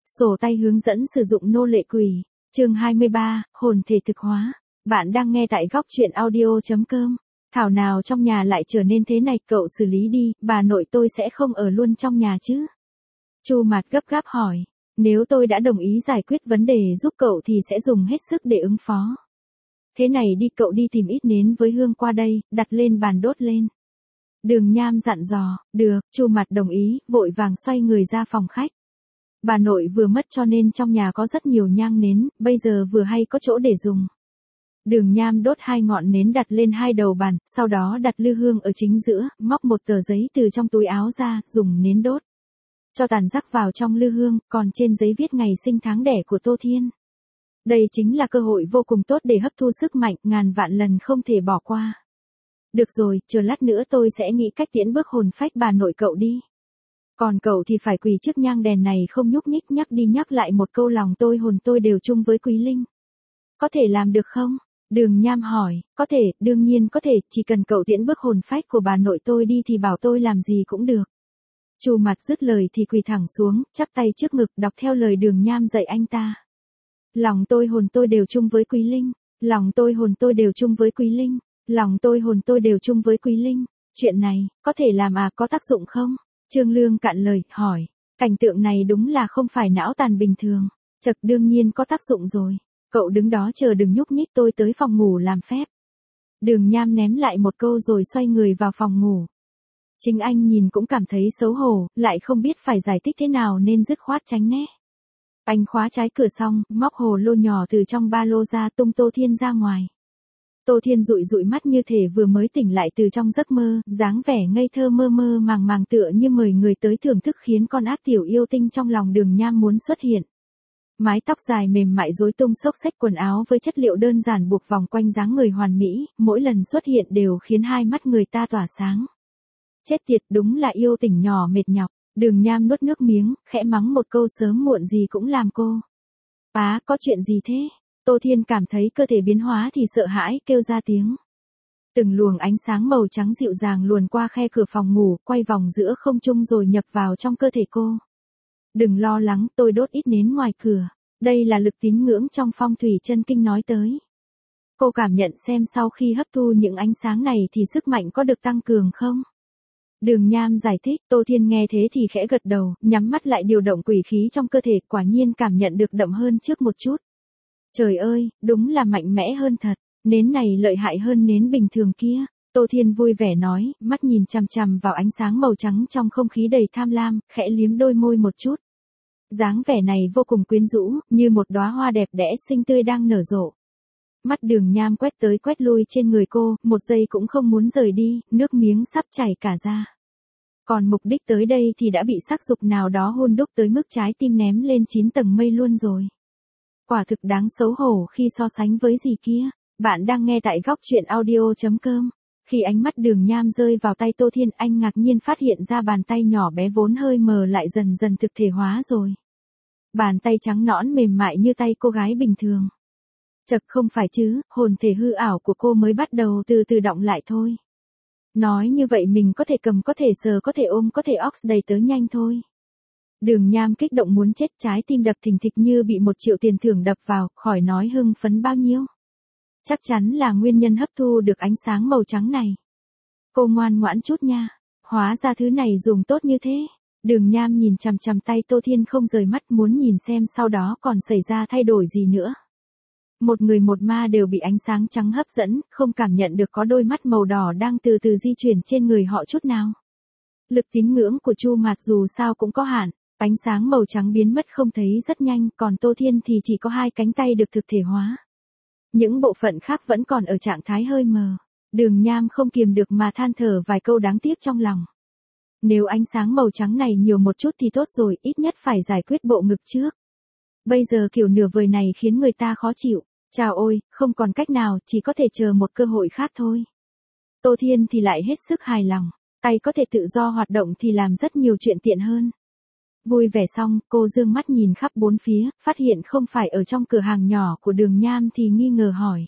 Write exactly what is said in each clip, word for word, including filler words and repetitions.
Sổ tay hướng dẫn sử dụng nô lệ quỷ. Chương hai mươi ba, hồn thể thực hóa. Bạn đang nghe tại góc truyện audio chấm com. Thảo nào trong nhà lại trở nên thế này, cậu xử lý đi, bà nội tôi sẽ không ở luôn trong nhà chứ? Chu Mạt gấp gáp hỏi. Nếu tôi đã đồng ý giải quyết vấn đề giúp cậu thì sẽ dùng hết sức để ứng phó. Thế này đi, cậu đi tìm ít nến với hương qua đây, đặt lên bàn đốt lên. Đường Nham dặn dò. Được, Chu Mạt đồng ý, vội vàng xoay người ra phòng khách. Bà nội vừa mất cho nên trong nhà có rất nhiều nhang nến, bây giờ vừa hay có chỗ để dùng. Đường Nham đốt hai ngọn nến đặt lên hai đầu bàn, sau đó đặt lư hương ở chính giữa, móc một tờ giấy từ trong túi áo ra, dùng nến đốt. Cho tàn rắc vào trong lư hương, còn trên giấy viết ngày sinh tháng đẻ của Tô Thiên. Đây chính là cơ hội vô cùng tốt để hấp thu sức mạnh, ngàn vạn lần không thể bỏ qua. Được rồi, chờ lát nữa tôi sẽ nghĩ cách tiễn bước hồn phách bà nội cậu đi. Còn cậu thì phải quỳ trước nhang đèn này không nhúc nhích, nhắc đi nhắc lại một câu lòng tôi hồn tôi đều chung với Quý Linh. Có thể làm được không? Đường Nham hỏi. Có thể, đương nhiên có thể, chỉ cần cậu tiễn bước hồn phách của bà nội tôi đi thì bảo tôi làm gì cũng được. Chu Mạt dứt lời thì quỳ thẳng xuống, chắp tay trước ngực, đọc theo lời Đường Nham dạy anh ta. Lòng tôi hồn tôi đều chung với Quý Linh. Lòng tôi hồn tôi đều chung với Quý Linh. Lòng tôi hồn tôi đều chung với Quý Linh. Chuyện này, có thể làm à, có tác dụng không? Trương Lương cạn lời, hỏi. Cảnh tượng này đúng là không phải não tàn bình thường. Chật, đương nhiên có tác dụng rồi. Cậu đứng đó chờ đừng nhúc nhích, tôi tới phòng ngủ làm phép. Đường Nham ném lại một câu rồi xoay người vào phòng ngủ. Chính anh nhìn cũng cảm thấy xấu hổ, lại không biết phải giải thích thế nào nên dứt khoát tránh né. Anh khóa trái cửa xong, móc hồ lô nhỏ từ trong ba lô ra, tung Tô Thiên ra ngoài. Tô Thiên dụi dụi mắt như thể vừa mới tỉnh lại từ trong giấc mơ, dáng vẻ ngây thơ mơ mơ màng màng tựa như mời người tới thưởng thức, khiến con ác tiểu yêu tinh trong lòng Đường Nham muốn xuất hiện. Mái tóc dài mềm mại rối tung, xốc xếch quần áo với chất liệu đơn giản buộc vòng quanh dáng người hoàn mỹ, mỗi lần xuất hiện đều khiến hai mắt người ta tỏa sáng. Chết tiệt, đúng là yêu tỉnh nhỏ mệt nhọc. Đường Nham nuốt nước miếng, khẽ mắng một câu sớm muộn gì cũng làm cô. Á, có chuyện gì thế? Tô Thiên cảm thấy cơ thể biến hóa thì sợ hãi, kêu ra tiếng. Từng luồng ánh sáng màu trắng dịu dàng luồn qua khe cửa phòng ngủ, quay vòng giữa không trung rồi nhập vào trong cơ thể cô. Đừng lo lắng, tôi đốt ít nến ngoài cửa. Đây là lực tín ngưỡng trong phong thủy chân kinh nói tới. Cô cảm nhận xem sau khi hấp thu những ánh sáng này thì sức mạnh có được tăng cường không? Đường Nham giải thích. Tô Thiên nghe thế thì khẽ gật đầu, nhắm mắt lại điều động quỷ khí trong cơ thể, quả nhiên cảm nhận được đậm hơn trước một chút. Trời ơi, đúng là mạnh mẽ hơn thật, nến này lợi hại hơn nến bình thường kia. Tô Thiên vui vẻ nói, mắt nhìn chằm chằm vào ánh sáng màu trắng trong không khí đầy tham lam, khẽ liếm đôi môi một chút. Dáng vẻ này vô cùng quyến rũ, như một đóa hoa đẹp đẽ xinh tươi đang nở rộ. Mắt Đường Nham quét tới quét lui trên người cô, một giây cũng không muốn rời đi, nước miếng sắp chảy cả ra. Còn mục đích tới đây thì đã bị sắc dục nào đó hôn đúc tới mức trái tim ném lên chín tầng mây luôn rồi. Quả thực đáng xấu hổ khi so sánh với gì kia. Bạn đang nghe tại góc truyện audio chấm com. Khi ánh mắt Đường Nham rơi vào tay Tô Thiên, anh ngạc nhiên phát hiện ra bàn tay nhỏ bé vốn hơi mờ lại dần dần thực thể hóa rồi. Bàn tay trắng nõn mềm mại như tay cô gái bình thường. Chật, không phải chứ, hồn thể hư ảo của cô mới bắt đầu từ từ đọng lại thôi. Nói như vậy mình có thể cầm, có thể sờ, có thể ôm, có thể ox đầy tớ nhanh thôi. Đường Nham kích động muốn chết, trái tim đập thình thịch như bị một triệu tiền thưởng đập vào, khỏi nói hưng phấn bao nhiêu. Chắc chắn là nguyên nhân hấp thu được ánh sáng màu trắng này. Cô ngoan ngoãn chút nha, hóa ra thứ này dùng tốt như thế. Đường Nham nhìn chằm chằm tay Tô Thiên không rời mắt, muốn nhìn xem sau đó còn xảy ra thay đổi gì nữa. Một người một ma đều bị ánh sáng trắng hấp dẫn, không cảm nhận được có đôi mắt màu đỏ đang từ từ di chuyển trên người họ chút nào. Lực tín ngưỡng của Chu Mạt dù sao cũng có hạn, ánh sáng màu trắng biến mất không thấy rất nhanh, còn Tô Thiên thì chỉ có hai cánh tay được thực thể hóa. Những bộ phận khác vẫn còn ở trạng thái hơi mờ. Đường Nham không kiềm được mà than thở vài câu đáng tiếc trong lòng. Nếu ánh sáng màu trắng này nhiều một chút thì tốt rồi, ít nhất phải giải quyết bộ ngực trước. Bây giờ kiểu nửa vời này khiến người ta khó chịu. Chào ôi, không còn cách nào, chỉ có thể chờ một cơ hội khác thôi. Tô Thiên thì lại hết sức hài lòng, tay có thể tự do hoạt động thì làm rất nhiều chuyện tiện hơn. Vui vẻ xong, cô dương mắt nhìn khắp bốn phía, phát hiện không phải ở trong cửa hàng nhỏ của Đường Nham thì nghi ngờ hỏi.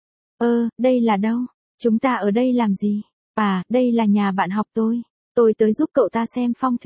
Ơ, đây là đâu? Chúng ta ở đây làm gì? À, đây là nhà bạn học tôi. Tôi tới giúp cậu ta xem phong thủy.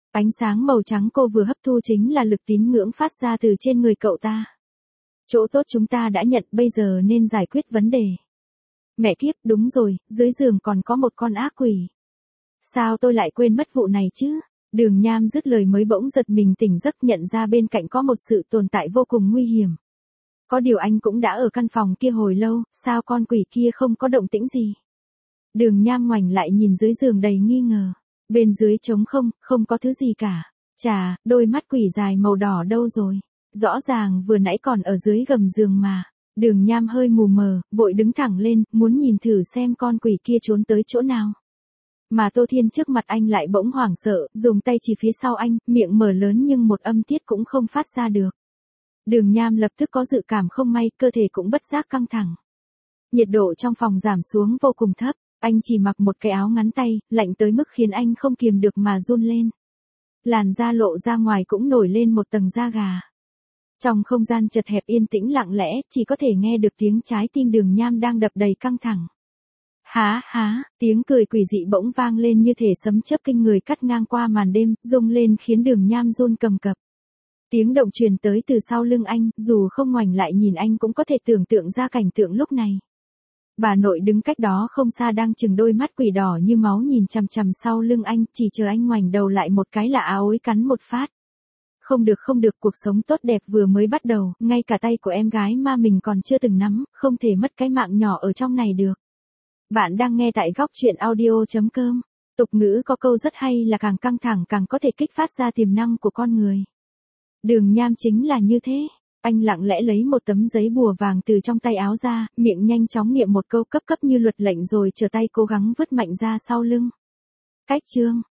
Ánh sáng màu trắng cô vừa hấp thu chính là lực tín ngưỡng phát ra từ trên người cậu ta. Chỗ tốt chúng ta đã nhận, bây giờ nên giải quyết vấn đề. Mẹ kiếp, đúng rồi, dưới giường còn có một con ác quỷ. Sao tôi lại quên mất vụ này chứ? Đường Nham dứt lời mới bỗng giật mình tỉnh giấc, nhận ra bên cạnh có một sự tồn tại vô cùng nguy hiểm. Có điều anh cũng đã ở căn phòng kia hồi lâu, sao con quỷ kia không có động tĩnh gì? Đường Nham ngoảnh lại nhìn dưới giường đầy nghi ngờ. Bên dưới trống không, không có thứ gì cả. Chà, đôi mắt quỷ dài màu đỏ đâu rồi? Rõ ràng vừa nãy còn ở dưới gầm giường mà. Đường Nham hơi mù mờ, vội đứng thẳng lên, muốn nhìn thử xem con quỷ kia trốn tới chỗ nào. Mà Tô Thiên trước mặt anh lại bỗng hoảng sợ, dùng tay chỉ phía sau anh, miệng mở lớn nhưng một âm tiết cũng không phát ra được. Đường Nham lập tức có dự cảm không may, cơ thể cũng bất giác căng thẳng. Nhiệt độ trong phòng giảm xuống vô cùng thấp, anh chỉ mặc một cái áo ngắn tay, lạnh tới mức khiến anh không kiềm được mà run lên. Làn da lộ ra ngoài cũng nổi lên một tầng da gà. Trong không gian chật hẹp yên tĩnh lặng lẽ, chỉ có thể nghe được tiếng trái tim Đường Nham đang đập đầy căng thẳng. Há há, tiếng cười quỷ dị bỗng vang lên như thể sấm chớp kinh người cắt ngang qua màn đêm, rung lên khiến Đường Nham run cầm cập. Tiếng động truyền tới từ sau lưng anh, dù không ngoảnh lại nhìn anh cũng có thể tưởng tượng ra cảnh tượng lúc này. Bà nội đứng cách đó không xa đang trừng đôi mắt quỷ đỏ như máu nhìn chằm chằm sau lưng anh, chỉ chờ anh ngoảnh đầu lại một cái là áo ối cắn một phát. Không được không được, cuộc sống tốt đẹp vừa mới bắt đầu, ngay cả tay của em gái mà mình còn chưa từng nắm, không thể mất cái mạng nhỏ ở trong này được. Bạn đang nghe tại góc truyện audio chấm com. Tục ngữ có câu rất hay là càng căng thẳng càng có thể kích phát ra tiềm năng của con người. Đường Nham chính là như thế. Anh lặng lẽ lấy một tấm giấy bùa vàng từ trong tay áo ra, miệng nhanh chóng niệm một câu cấp cấp như luật lệnh rồi trở tay cố gắng vứt mạnh ra sau lưng. Cách chương